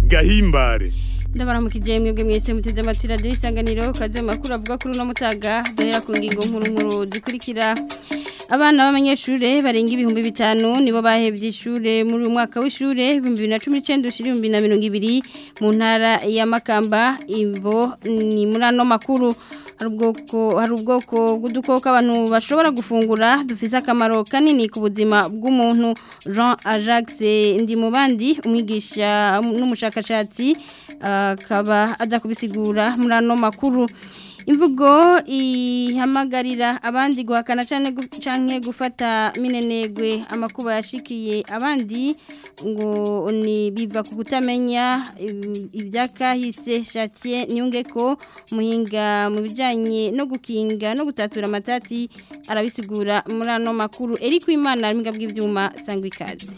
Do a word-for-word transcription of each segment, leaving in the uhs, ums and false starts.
gahimbare. Ndabaramukije mwebwe mwese muteze amatwi radio Isanganiro kaze makuru avuga kuri no mutaga dohera ku ngingo nkuru nkuru zikurikira. Abana b'abanyeshure barenga ibihumbi bitanu nibo bahevye ishure muri uyu mwaka w'ishure bibiri na cumi n'icenda ushira ibihumbi na mirongo ibiri mu ntara ya Makamba. Imvo ni muri ano makuru hari ubwoko hari ubwoko bw'udukoko abantu bashobora gufungura dufise akamaro kanini ku buzima bw'umuntu. Jean Ajax ndi mu bandi umwigisha n'umushakashatsi akaba aza kubisigura muri ano makuru. Imvugo ihamagarira abandi guhakana cyane canke gufata minenegwe amakuba yashikiye abandi ngo ni biva ku kutamenya ibyakahise. Chatier Nyungeko muhinga mu bijanye no gukinga no gutatura amatati arabisigura muri ano makuru. Eric Imana arimbwa bw'ivyuma sangwa ikaze.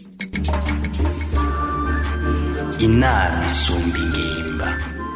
Inama isumba ingimba.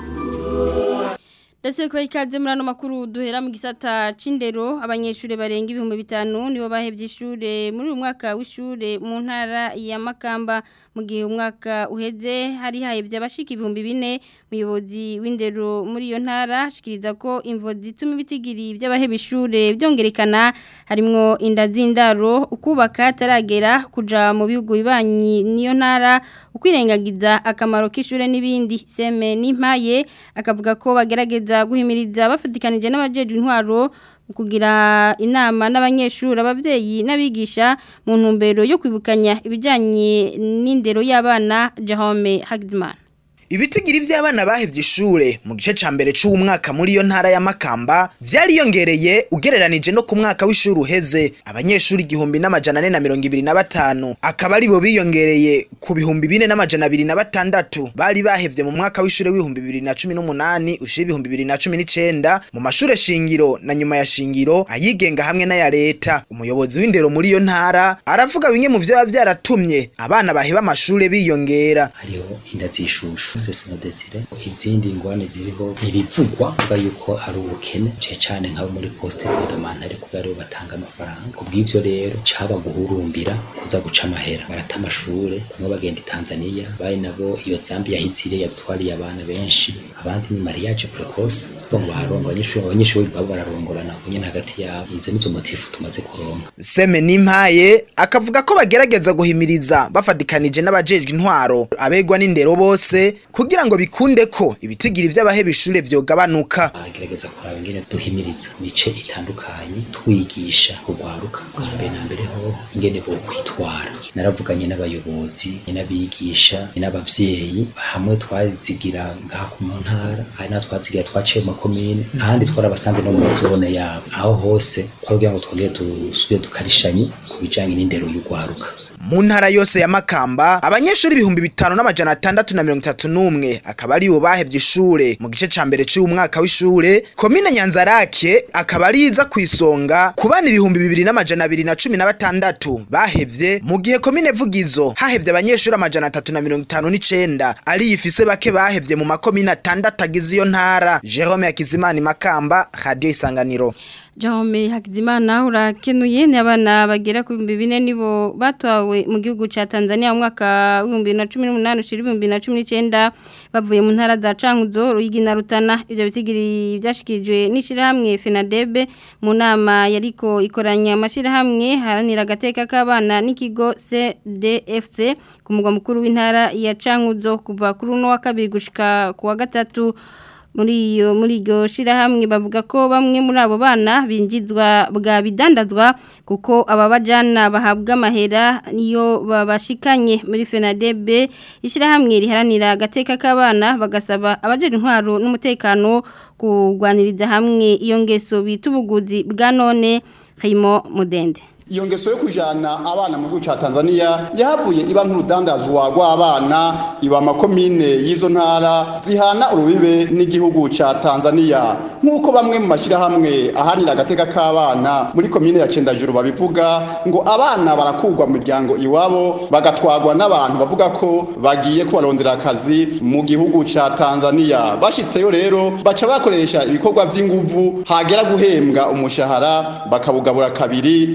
Dase kwa ikaze muri ano makuru duhera mu gisata c'indero. Abanyeshure barenga ibihumbi bitanu nibo bahevye ishure muri uyu mwaka w'ishure mu ntara ya Makamba. Mu gihe umwaka uheze hari hahevye abashika ibihumbi bine. Umuyobozi w'indero muri iyo ntara ashikiriza ko imvo zituma ibitigiri by'abaheba ishure byongerekana harimwo inda z'indaro, ukubaka taragera kuja mu bihugu bibanyi niyo ntara, ukwirengagiza akamaro k'ishure n'ibindi. Seme Nimpaye akavuga ko bagerageza guhimiriza bafatikanije n'abajejwe intwaro kugira inama n'abanyeshuri abavyeyi n'abigisha mu ntumbero yo kwibukanya ibijanye n'indero y'abana. Jahome Hagdman. Ibitigiri vy'abana bahevye ishure mu gice ca mbere c'uwo mwaka muri iyo ntara ya Makamba vyariyongereye ugereranije no ku mwaka w'ishure uheze. Abanyeshuri igihumbi n'amajana ane na mirongo ibiri na batanu akaba ari bo biyongereye ku bihumbi bine n'amajana abiri na batandatu bari bahevye mu mwaka w'ishure w'ibihumbi bibiri na cumi n'umunani ushira ibihumbi bibiri na cumi n'icenda mu mashure shingiro na nyuma ya shingiro ayigenga hamwe n'aya leta. Umuyobozi w'indero muri iyo ntara aravuga bimwe mu vyo byaratumye abana baheba amashure biyongera. Hariho inda zishushu sesina desire izindi ngwane ziriho ntibivugwa kuba yuko ari ubukene cyane nk'abo muri poste fondamental kuba ari batanga amafaranga. Kubw'ivyo rero caba guhurumbira kuza guca amahera barata amashure bamwe bagenda i Tanzania bari nabo iyo Zambia yahizire yatwariye abana benshi. Abandi ni mariage precoce siporo barongo abanyeshuri abanyeshuri babo bararongorana kunye hagati yabo. Izo nizo motifu tumaze kuronka. Seme Nimpaye akavuga ko bagerageza guhimiriza bafadikanije n'abajejwe intwaro abegwa n'indero bose kugira ngo bikunde ko ibitigiri vy'abaheba ishure vyogabanuka. Bagerageza kuraba ingene duhimiriza mice itandukanye twigisha kugwaruka kambe na mbere ho ingene bo kwitwara. Naravuganye n'abayobozi n'abigisha n'abavyeyi hamwe twazigira ngaha ku ntara hari na twazigira twaciye mu komine ahandi twarabasanze no mu zone yabo. Aho hose kugira ngo twongere dusubire dukarishanye kubijanye n'indero y'ugwaruka. Mu ntara yose ya Makamba abanyeshuri ibihumbi bitanu n'amajana atandatu na mirongo itatu n'umwe akaba ari bo bahevye ishure mu gice ca mbere c'uwo mwaka w'ishure. Komine Nyanzarake akaba ari iza kwisonga kubana ibihumbi bibiri n'amajana abiri na cumi na batandatu bahevye, mu gihe komine Vugizo hahevye abanyeshuri amajana atatu na mirongo itanu n'icenda ari ifise bake bahevye mu makomine atandatu agize iyo ntara. Jerome Hakizimana Makamba, Radio Isanganiro. Jahome Hakizimana urakenuye. Ni abana bagera ku bihumbi bine nibo batwawe mu gihugu ca Tanzania mu mwaka w'ibihumbi bibiri na cumi n'umunani ushira ibihumbi bibiri na cumi n'icenda bavuye mu ntara za Cankuzo, Ruyigi na Rutana. Ivyo bitigiri vyashikirijwe n'ishirahamwe FENADEB mu nama yariko ikoranya amashirahamwe haranira agateka k'abana n'ikigo C D F C ku mugwa mukuru w'intara ya Cankuzo kuva kuri uno wa kabiri gushika ku wa gatatu. Muri iyo muri iryo shirahamwe bavuga ko bamwe muri abo bana binjizwa bwa bidandazwa kuko ababajana bahabwa amahera niyo babashikanye. Muri FENADEB ishirahamwe riharanira agateka k'abana bagasaba abajeje intwaro n'umutekano kugwaniriza hamwe iyo ngeso bitubuguzi bwa none. Kayimo Mudende. Iyo ngeso yo kujana abana mu gihugu ca Tanzania yahavuye iba nk'urudandazwa rw'abana iba makomine y'izo ntara zihana urubibe n'igihugu ca Tanzania. Nk'uko bamwe mu mashirahamwe ahanira agateka k'abana muri komine ya Cendajuru babivuga ngo abana barakugwa mu miryango iwabo bagatwagwa n'abantu bavuga ko bagiye kubarondera akazi mu gihugu ca Tanzania. Bashitseyo rero baca bakoresha ibikorwa vy'inguvu hagera guhembwa umushahara bakabugabura kabiri igice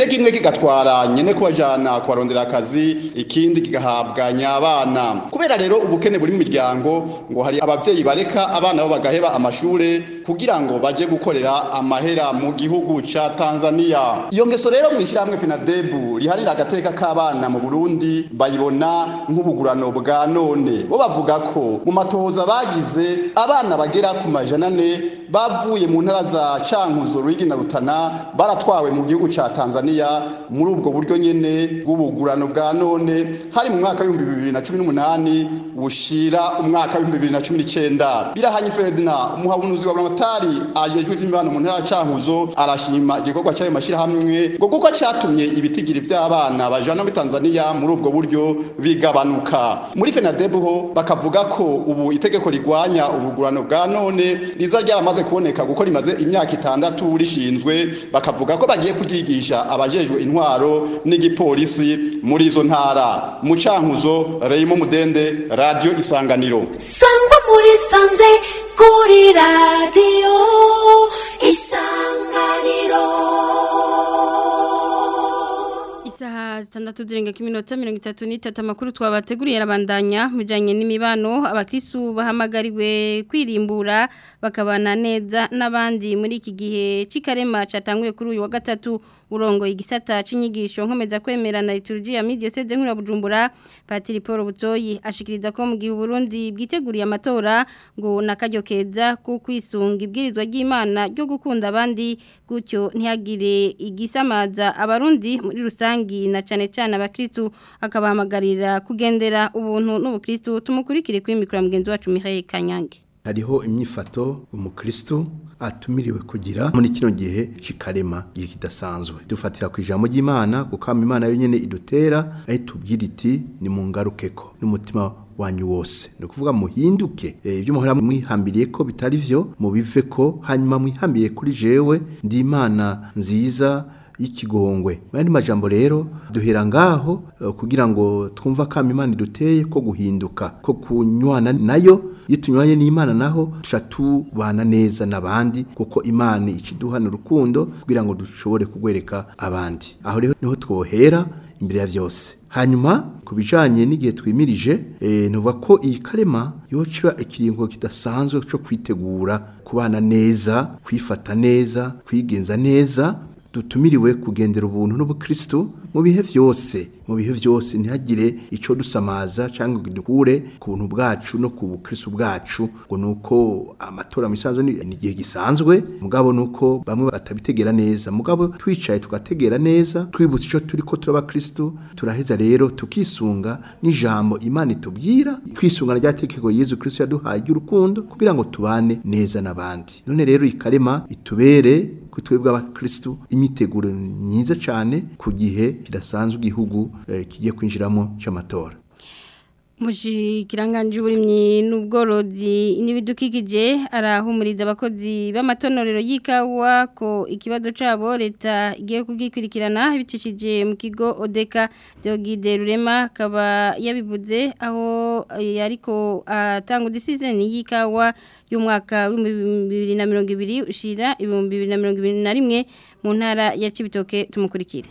igice kimwe kigatwara nyene kubajana kubarondera akazi ikindi kigahabwa nyabana kubera rero ubukene buri mu miryango ngo hari abavyeyi bareka abana bo bagaheba amashure kugira ngo baje gukorera amahera mu gihugu ca Tanzania. Iyo ngeso rero mwishirahamwe FENADEB riharira agateka k'abana mu Burundi bayibona nk'ubugurano bwa none. Bo bavuga ko mu matohoza bagize abana bagera ku majana ane bavuye mu ntara za Cankuzo, Ruyigi na Rutana baratwawe mu gihugu ca Tanzania muri ubwo buryo nyene bw'ubugurano bwa none hari mu mwaka w'ibihumbi bibiri na cumi n'umunani bushira umwaka w'ibihumbi bibiri na cumi n'icenda. Birahanye Ferdinand umuhabunuzi wa Buramatari ajejwe ivy'imibano mu ntara ya Cankuzo arashima igikorwa cy'ayo mashirahamwe ngo kuko cyatumye ibitigiri vy'abana bajana muri Tanzania muri ubwo buryo bigabanuka. Muri FENADEB ho bakavuga ko ubu itegeko rigwanya ubugurano bwa none riza ryaramaze kuboneka guko rimaze imyaka itandatu rishinzwe, bakavuga ko bagiye kuryigisha abajejwe intwaro n'igipolisi muri izo ntara. Mu Cankuzo, Reyimo Mudende, Radio Isanganiro. Sangwa muri sanze kuri Radio Isanganiro. Isaha zitandatu zirenga ku minota mirongo itatu n'itatu amakuru twabateguriye arabandanya mujanye n'imibano. Abakristu bahamagariwe kwirimbura bakabana neza n'abandi muri iki gihe c'ikarema catanguye kuri uyu wa gatatu. Urongo igisata c'inyigisho nkomeza kwemera na liturgia ya Diocese nkuru ya Bujumbura Patiri Paul Butoyi ashikiriza ko mu gihe Burundi bwiteguriye amatora ngo nakaryo keza ku kwisunga ibwirizwa ry'Imana ryo gukunda abandi gutyo ntihagire igisamaza abarundi muri rusangi na cane cane abakristu akabahamagarira kugendera ubuntu n'ubukristu. Tumukurikire kuri mikro mugenzi wacu Mihaye Kanyange. Hariho imyifato umukristo atumiriwe kugira muri kino gihe cikarema gihe kidasanzwe. Dufatira ku ijambo ry'Imana kuko Imana yo nyene idutera aho tubwira iti ni mu ngarukeko n'umutima wanyu wose. No kuvuga muhinduke ibyo muhora mwihambiriye ko bitari vyo mubive ko hanyuma mwihambiriye kuri jewe ndi Imana nziza y'ikigongwe. Mani majambo rero duhera ngaho uh, kugira ngo twumva ko Imana iduteye ko guhinduka ko kunywana nayo yitunywanye n'Imana naho tucatubana neza nabandi kuko Imana ikiduhana urukundo kugira ngo dushobore kugwereka abandi. Aho rero niho twohera imbere ya vyose. Hanyuma kubijanye n'igihe twimirije eh nuva ko iyi karema yociba ikiringo kidasanzwe cyo kwitegura kubana neza, kwifata neza, kwigenza neza. Dutumiriwe kugendera ubuntu n'ubukristo mu bihe vyose mu bihe vyose ntihagire ico dusamaza cyangwa dukure ku buntu bwacu no ku bukristo bwacu ngo nuko amatora misanzwe ni gihe gisanzwe mugabo nuko bamwe batabitegera neza mugabo twicaye tugategera neza twibutse ico turiko turabakristo turaheza rero tukisunga n'ijambo Imana itubwira twisunga ryatekeko Yesu Kristo yaduhaye urukundo kugira ngo tubane neza nabandi. None rero ikarema itubere kutwebwe abakristo imiteguro myiza cyane ku gihe kidasanzwe igihugu eh, kigiye kwinjiramo cy'amatora. Mushikiranganje uburimyi n'ubworozi n'ibidukikije arahumuriza abakozi b'amatonorero y'ikawa ko ikibazo cabo leta igiye kugikurikirana bicishije mu kigo Odeka Deogide Rurema kaba yabivuze aho yariko atanga decision y'ikawa y'umwaka wa bibiri na mirongo ibiri ushira bibiri na mirongo ibiri na rimwe mu ntara ya Cibitoke. Tumukurikire.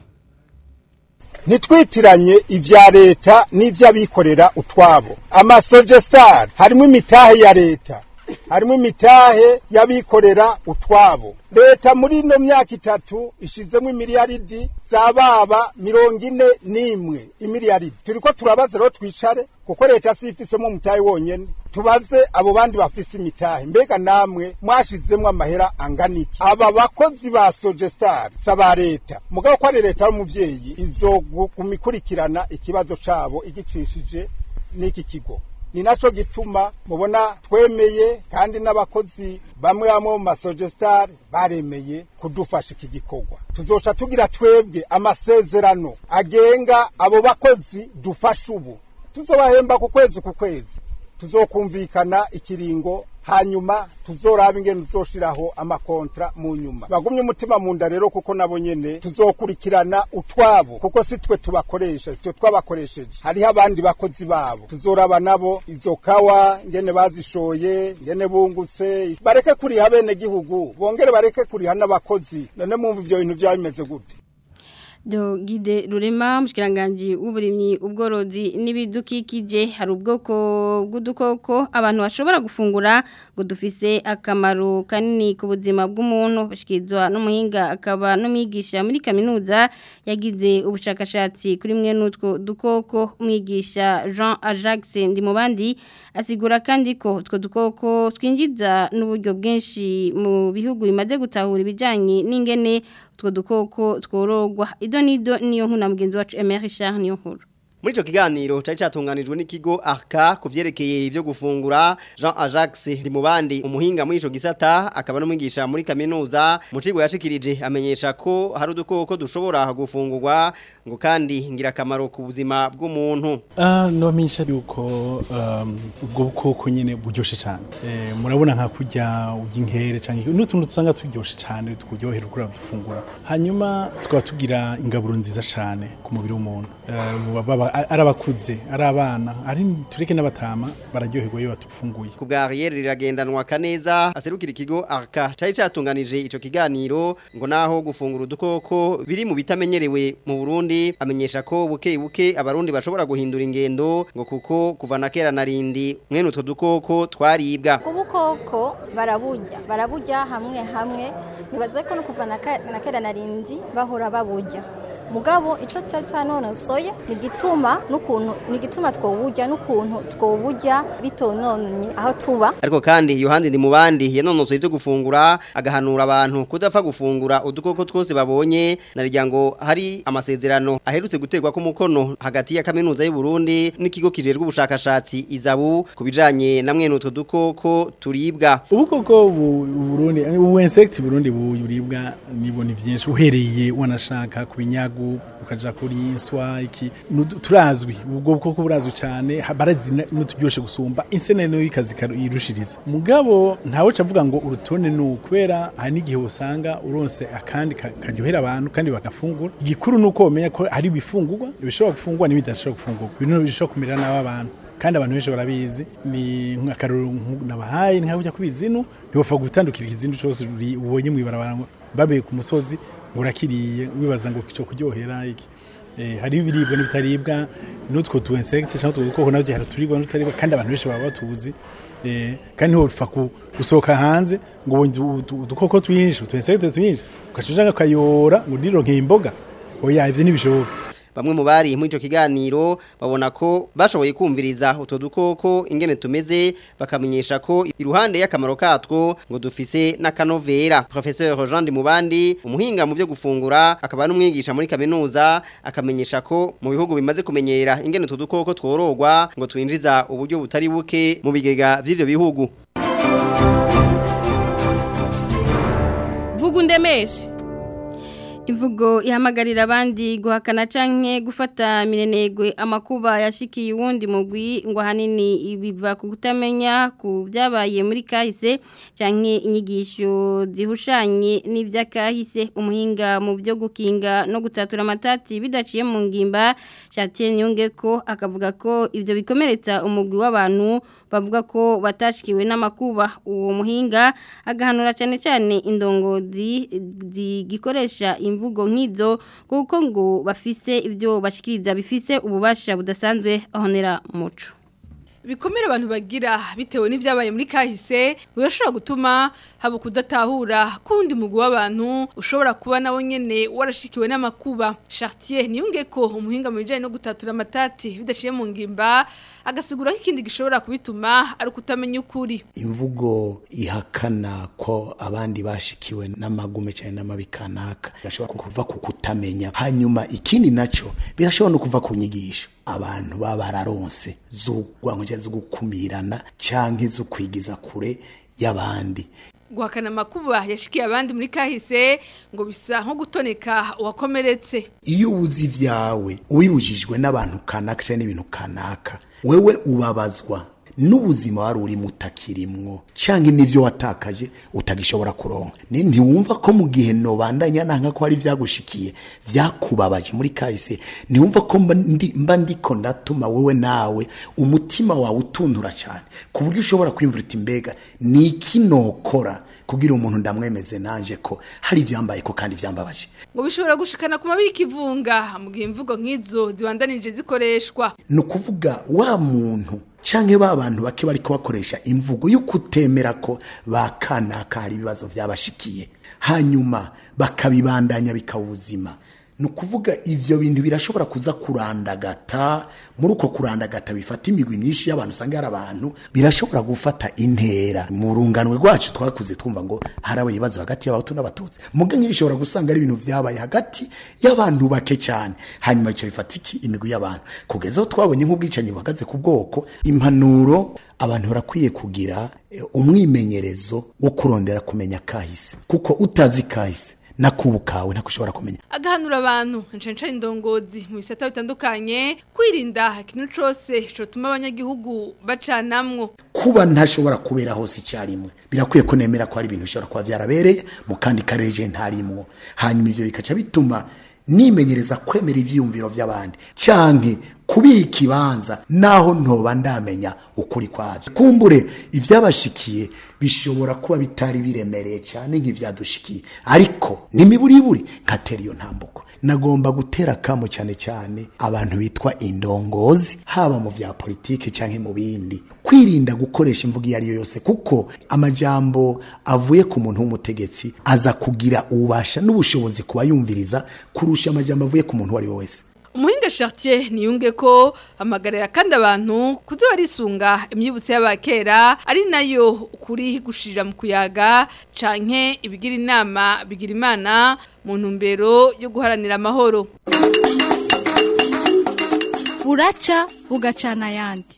Nitwitiranye ivya leta n'ivy'abikorera utwabo. Amasogestar harimo imitahe ya leta, harimo imitahe y'abikorera utwabo. Leta muri no myaka itatu ishizemo imiliyaridi zababa mirongo ine n'imwe imiliyaridi. Turiko turabaza rero twicare kuko leta sifisemo umutahe wonyene. Tubaze abo bandi bafise imitahe mbega namwe mwashizemwe amahera anganiki. Aba bakozi ba Sogestar saba leta mugabo ko ari leta y'umuvyeyi izogumikurikirana ikibazo cabo igicishije n'iki kigo. Ni naco gituma mubona twemeye kandi n'abakozi bamwe bamwe mu Sogestar baremeye kudufasha iki gikorwa. Tuzoca tugira twebwe amasezerano agenga abo bakozi dufasha ubu. Tuzobahemba ku kwezi ku kwezi. Tuzokumvikana ikiringo hanyuma tuzoraba ingene tuzoshiraho amakontra mu nyuma. Bagumye umutima mu nda rero kuko nabo nyene tuzokurikirana utwabo kuko sitwe tubakoresha sitwe twabakoresheje. Hariho abandi bakozi babo tuzoraba nabo izo kawa ngene bazishoye ngene bungutse bareke kuriha bene gihugu bongere bareke kuriha n'abakozi. None mumva ivyo bintu byabimeze gute? Dogide Rurema mushkiranganji w'uburimyi ubworozi n'ibidukikije hari ubwoko bw'udukoko abantu bashobora gufungura ngo dufise akamaro kanini ku buzima bw'umuntu bashikizwa n'umuhinga akaba n'umwigisha muri kaminuza yagize ubushakashatsi kuri mwe n'utwo dukoko umwigisha Jean Ajax Ndimubandi asigura kandi ko utwo dukoko twinjiza n'uburyo bwinshi mu bihugu bimaze gutahura ibijanye n'ingene utwo dukoko tworogwa ido nido niyo nkuna mugenzi wacu Emery Richard niyo nkuru. Muri ico kiganiro cari catunganijwe n'ikigo Arca kuvyerekeye ivyo gufungura Jean Ajax Ndimubandi umuhinga muri ico gisata akaba n'umwigisha muri kaminuza mu kigo yashikirije amenyesha ko hari udukoko dushobora gufungurwa ngo kandi ngira kamaro ku buzima bw'umuntu. Ah no menyesha yuko ubwo bukoko nyene buryoshe cyane. Eh murabona nka kurya uginkere canke n'utuntu tusanga turyoshe cyane tukuryohera ukura dufungura. Hanyuma tukaba tugira ingaburo nziza cyane ku mubiri w'umuntu. Eh arabakuze arabana ari tureke n'abatama bararyoherwa iyo batufunguye ku bwa Ariel riragendanwa kaneza aserukira ikigo Arca cari catunganije ico kiganiro ngo naho gufungura udukoko biri mu bitamenyerewe mu Burundi amenyesha ko buke buke abarundi bashobora guhindura ingendo ngo kuko kuva na kera narindi mwene utwo dukoko twaribwa ubukoko baraburya baraburya hamwe hamwe nibaze ko no kuva na kera narindi bahora baburya mugabo ico twanonosoye ni gituma n'ukuntu ni gituma twoburya n'ukuntu twoburya bitononye aho tuba ariko kandi Yohandi Ndimubandi yanonosoye ivyo gufungura agahanura abantu kudapfa gufungura udukoko twose babonye narirya ngo hari amasezerano aherutse gutegwa ko mukono hagati ya kaminuza y'u Burundi n'ikigo kijejwe ubushakashatsi Izabu kubijanye na mwene utwo dukoko turibwa ubukoko bu Burundi ubu insect Burundi buribwa nibo ni byinshi uhereye wanashaka kubinyaga ukaja kuri inswa iki turazwi ubwo bukoko burazwi cyane barazi n'uturyoshe gusumba insene no ikazi irushiriza mugabo ntawe cavuga ngo urutonde no kubera hari n'igihe usanga uronse akandi karyohera abantu kandi bagafungura igikuru nuko umenya ko hari bifungurwa bishobora gufungwa n'ibidashobora gufungurwa ibintu bishobora kumira n'abantu kandi abantu benshi barabizi ni nk'akaruru nabahaye nka kujya kubizinu ntibapfa gutandukira ikintu cyose ubonye mu ibarabara babe ku musozi urakiriye wibaza ngo kico kuryohera iki eh hari ibiribwa n'ibitaribwa n'utwo tu insect cyangwa utwo dukoko navyo hari turibwa n'utaribwa kandi abantu benshi baba batuzi eh kandi ho upfa gusohoka hanze ngo udukoko twinshi tu insect twinshi ukacuja kayora ngo ndironke imboga oya ivyo nibishoboka bamwe mu bari muri ico kiganiro babona ko bashoboye kumviriza utwo dukoko ingene tumeze bakamenyesha ko iruhande y'akamaro katwo ngo dufise n'akanovera professeur Jean Ndimubandi umuhinga mu byo gufungura akaba n'umwigisha muri kaminuza akamenyesha ko mu bihugu bimaze kumenyera ingene utwo dukoko tworogwa ngo twinjiza uburyo butari buke mu bigega vy'ivyo bihugu. Vugundemeshe imvugo ihamagarira abandi guhakana canke gufata mirenegwe amakuba yashikiye uwundi mugwi ngo hanini ibiva ku kutamenya ku byabaye muri kahise canke inyigisho zihushanye n'ivyakahise umuhinga mu byo gukinga no gutatura amatati bidaciye mu ngimba Chatier Nyongeko akavuga ko ivyo bikomeretsa umugwi w'abantu bavuga ko batashikiwe n'amakuba uwo muhinga agahanura cyane cyane indongozi zigikoresha imvugo nk'izo kuko ngo bafise ibyo bashikiriza bifise ububasha budasanzwe ahonera muco bikomere abantu bagira bitewe n'ivyabaye muri kahise birashobora gutuma haba kudatahura kundi mugwi w'abantu ushobora kuba nawo nyene warashikiwe n'amakuba Chartier Niyongeko umuhinga mu bijanye no gutatura amatati bidaciye mu ngimba agasigura ko ikindi gishobora kubituma ari kutamenya ukuri imvugo ihakana ko abandi bashikiwe n'amagume cyane n'amabikanaka birashobora kuva ku kutamenya hanyuma ikindi naco birashobora no kuva ku nyigisho abantu babararonse zugwango zo gukumirana canke zo kwigiza kure y'abandi guhakana amakuba yashikiye abandi muri kahise ngo bisa nko gutoneka uwakomeretse iyo ubuzi vyawe ubibujijwe n'abantu kanaka cyane n'ibintu kanaka wewe ubabazwa n'ubuzima wari uri mutakirimwo canke n'ivyo watakaje utagishobora kuronka ni ntiwumva ko mu gihe no bandanya nanka ko ari vyagushikiye vyakubabaje muri kahise ntiwumva ko mba ndiko ndatuma wewe nawe umutima wawe utundura cyane ku buryo ushobora kwimvura iti mbega niki nokora kugira umuntu ndamwemeze nanje ko hari ivyambaye ko kandi vyambabaje ngo bishobora gushikana ku mabiki ivunga mu gihe imvugo nk'izo zibandanije zikoreshwa no kuvuga wa muntu canke ba bantu bake bariko bakoresha imvugo yo kutemera ko bakana kari ibibazo vyabashikiye hanyuma bakabibandanya bikawuzima no kuvuga ivyo bintu birashobora kuza kurandagata muri uko kurandagata bifata imigwi myinshi y'abantu usanga hari abantu birashobora gufata intera mu runganwe rwacu twakuze twumva ngo harabaye ibibazo hagati y'abahutu n'abatutsi muga nk'ibishobora gusanga ari ibintu vyabaye hagati y'abantu bake cyane hanyuma ico bifata iki imigwi y'abantu kugeza aho twabonye nk'ubwicanyi buhagaze ku bwoko impanuro abantu barakwiye kugira umwimenyerezo wo kurondera kumenya kahise kuko utazi kahise nakubukawe ntakushobora kumenya agahanura abantu ncanca indongozi mu bisata bitandukanye kwirinda ikintu cose cotuma abanyagihugu bacanamwo kuba ntashobora kubera hose icyarimwe birakwiye ko nemera ko hari ibintu bishobora kuba byarabereye mu kandi kareje ntarimwo hanyuma ivyo bikaca bituma nimenyereza kwemera ivyiyumviro vy'abandi canke kubika ibanza naho ntoba ndamenya ukuri kwavyo kumbure ivyabashikiye bishobora kuba bitari biremereye cyane nk'ivyadushikiye ariko nimiburiburi nkatera iyo ntambuko nagomba gutera kamo cyane cyane abantu bitwa indongozi haba mu vya politike canke mu bindi kwirinda gukoresha imvugo iyo ariyo yose kuko amajambo avuye ku muntu w'umutegetsi aza kugira ubasha n'ubushobozi kubayumviriza kurusha amajambo avuye ku muntu wari wese Umuhinga Chartier niyunge ko amagarira kandi abantu kuze barisunga imyibutse y'abakera ari nayo ukuri gushirira mu kuyaga canke ibigira inama bigira imana mu ntumbero yo guharanira amahoro buraca bugacana yandi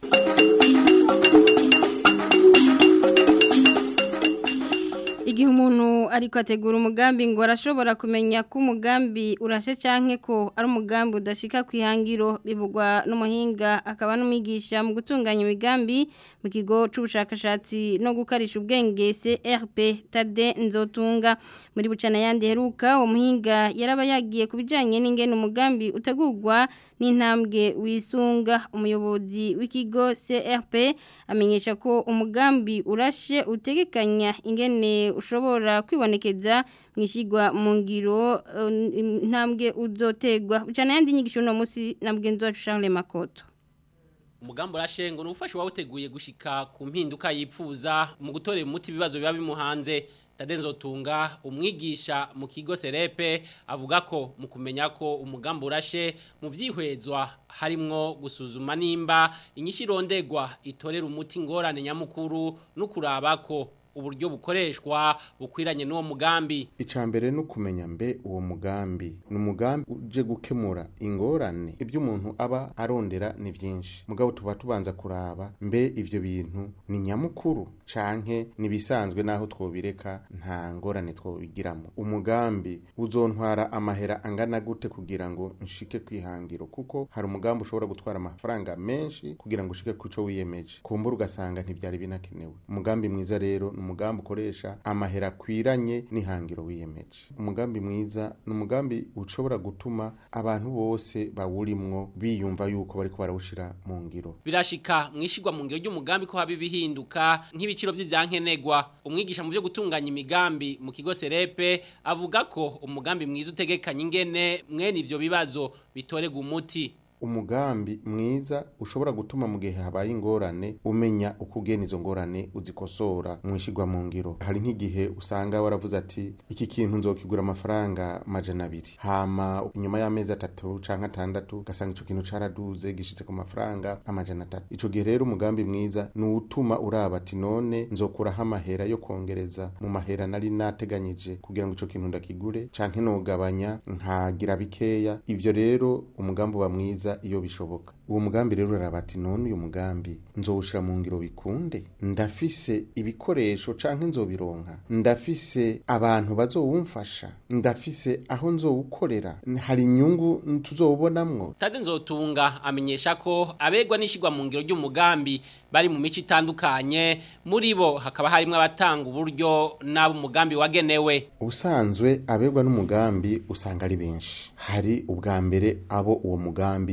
Igihe umuntu ariko ategura umugambi ngo arashobora kumenya ko umugambi urashe canke ko ari umugambi udashika kwihangiro bivugwa n'umuhinga akaba n'umwigisha mu gutunganya imigambi mu kigo c'ubushakashatsi no gukarisha ubwenge C R P Tade Nzotunga muri bucana yandi heruka uwo muhinga yaraba yagiye kubijanye n'ingene umugambi utegurwa n'intambwe wisunga umuyobozi w'ikigo C R P amenyesha ko umugambi urashe utegekanya ingene ushobora kwibonekeza mwishigwa mu ngiro intambwe uzotegwa ucana yandi nyigisho no musi na mugenzi wacu Charles Makoto umugambi urashe ngo nufashe wawuteguye gushika ku mpinduka yipfuza mu gutorera umuti ibibazo biba bimuhanze Tade Nzotunga umwigisha mu kigo Serepe avuga ko mu kumenya ko umugambi urashe mu vyihwezwa harimwo gusuzuma nimba inyishirondegwa itorera umuti ngorane nyamukuru no kurabako uburyo bukoreshwa bukwiranye n'uwo mugambi icambere no kumenya mbe uwo mugambi ni umugambi uje gukemura ingorane ibyo umuntu aba arondera ni byinshi mugabo tuba tubanza kuraba mbe ivyo bintu ni nyamukuru canke nibisanzwe naho twobireka nta ngorane twobigiramo umugambi uzontwara amahera angana gute kugira ngo nshike kwihangiro kuko hari umugambi ushobora gutwara amafaranga menshi kugira ngo ushike kuco wiyemeje kumbura ugasanga ntivyari binakenewe umugambi mwiza rero umugambi ukoresha amahera kwiranye n'ihangiro wiyemeje umugambi mwiza n'umugambi ushobora gutuma abantu bose bawurimwo biyumva yuko bariko barawushira mu ngiro birashika mwishigwa mu ngiro ry'umugambi ko habi bihinduka nk'ibiciro vy'ivyankenegwa umwigisha mu byo gutunganya imigambi mu kigo Serepe avuga ko umugambi mwiza utegekanya ingene mwene ivyo bibazo bitorega umuti umugambi mwiza ushobora gutuma mu gihe habaye ingorane umenya uko ugena izo ngorane uzikosora mwishigwa mu ngiro hari nk'igihe usanga waravuze ati iki kintu nzokigura amafaranga majana abiri hama inyuma y'amezi atatu canke atandatu gasanga ico kintu caraduze gishitse ku mafaranga amajana atatu ico gihe rero umugambi mwiza ni utuma uraba ati none nzokuraho amahera yo kongereza mu mahera nari nateganyije kugira ngo ico kintu ndakigure canke nogabanya nkagira bikeya ivyo rero umugambi wa mwiza iyo bishoboka uwo mugambi rero urarabati none uyu mugambi nzowushira mu ngiro bikunde ndafise ibikoresho canke nzobironka ndafise abantu bazowumfasha ndafise aho nzowukorera hari inyungu tuzobonamwo Tade Nzotunga amenyesha ko abegwa nishigwa mu ngiro ry'umugambi bari mu mico itandukanye muri bo hakaba harimo abatanga uburyo nabo umugambi wagenewe ubusanzwe abegwa n'umugambi usanga ari benshi hari ubwa mbere abo uwo mugambi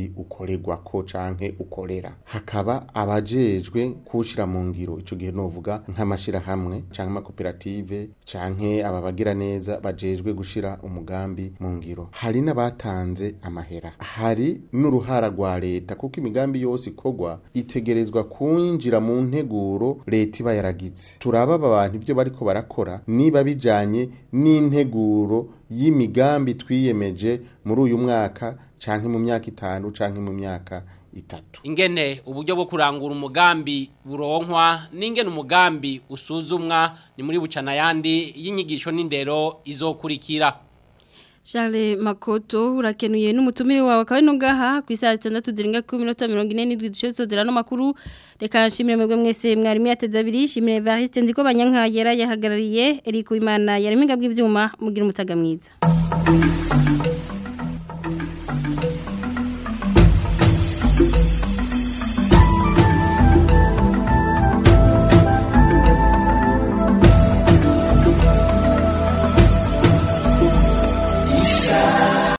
mugambi ukorerwa ko canke ukorera hakaba abajejwe kushira mu ngiro ico gihe novuga nk'amashira hamwe canke amakoperative canke ababagira neza bajejwe gushira umugambi mu ngiro hari n'abatanze amahera hari n'uruhara rwa leta kuko imigambi yose ikorwa itegerezwa kwinjira mu nteguro leta iba yaragize turaba abantu ibyo bariko barakora niba bijanye n'integuro y'imigambi twiyemeje muri uyu mwaka canke mu myaka itanu canke mu myaka itatu ingene uburyo bwo kurangura umugambi buronkwa n'ingene umugambi usuzumwa ni muri bucana yandi y'inyigisho n'indero izokurikira Charles Makoto urakenuye n'umutumire wawe kawe nungaha ku isaha zitandatu zirenga ku minota mirongo ine n'indwi duce sodera no makuru reka nshimire mwebwe mwese mwari mwateze abiri shimire Evariste ndiko banyanka yera yahagarariye Eriko Imana yari minga bw'ivyuma mugira umutaga mwiza